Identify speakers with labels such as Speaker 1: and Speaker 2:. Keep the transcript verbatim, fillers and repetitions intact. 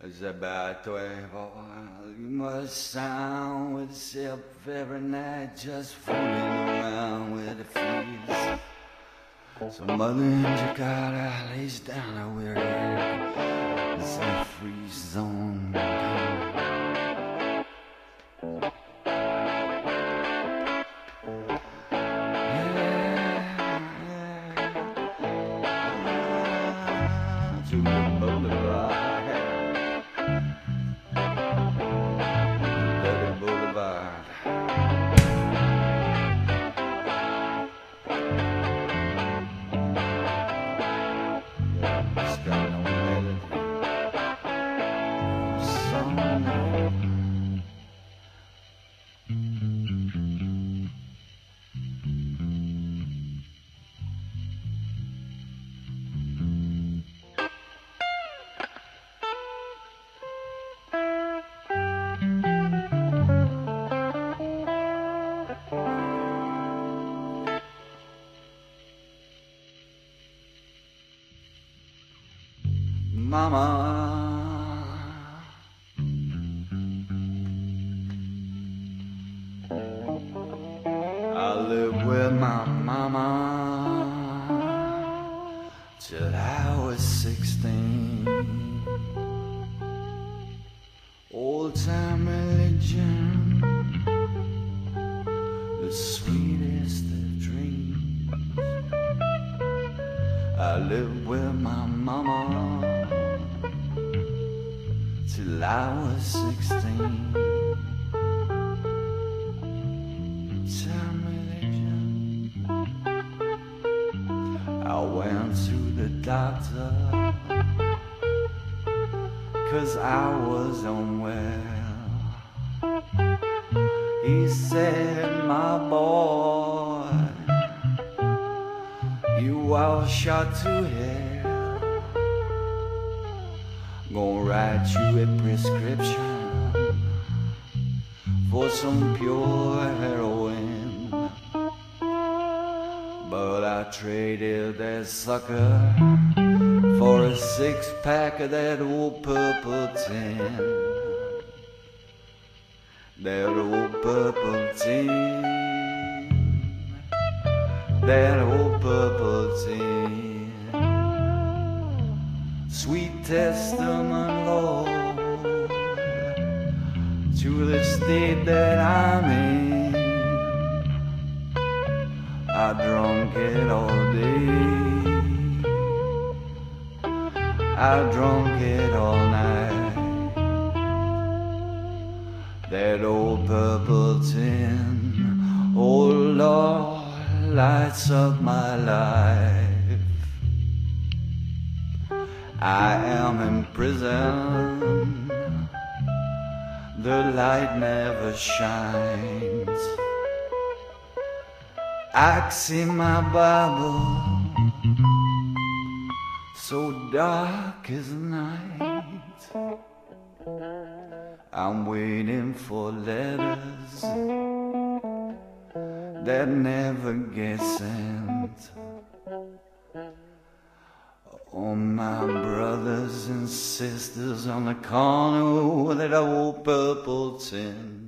Speaker 1: Zabatoevo, you must sound with yourself every night, just fooling around with the fleas. So Mother Jakarta lays down a weary head, it's a free zone. To the boulevard. Mama, I lived with my mama till I was sixteen. Old time religion, the sweetest of dreams. I lived with my mama till I was sixteen. Time religion. I went to the doctor 'cause I was unwell. He said, my boy, you are shot to hell. Gonna write you a prescription for some pure heroin. But I traded that sucker for a six pack of that old purple tin. That old purple tin. That old purple tin. Sweet testament, Lord, to the state that I'm in. I drunk it all day, I drunk it all night. That old purple tin, oh Lord, lights up my life. I am in prison, the light never shines. I see my Bible, so dark as night. I'm waiting for letters that never get sent. Oh, my brothers and sisters on the corner with that old purple tin.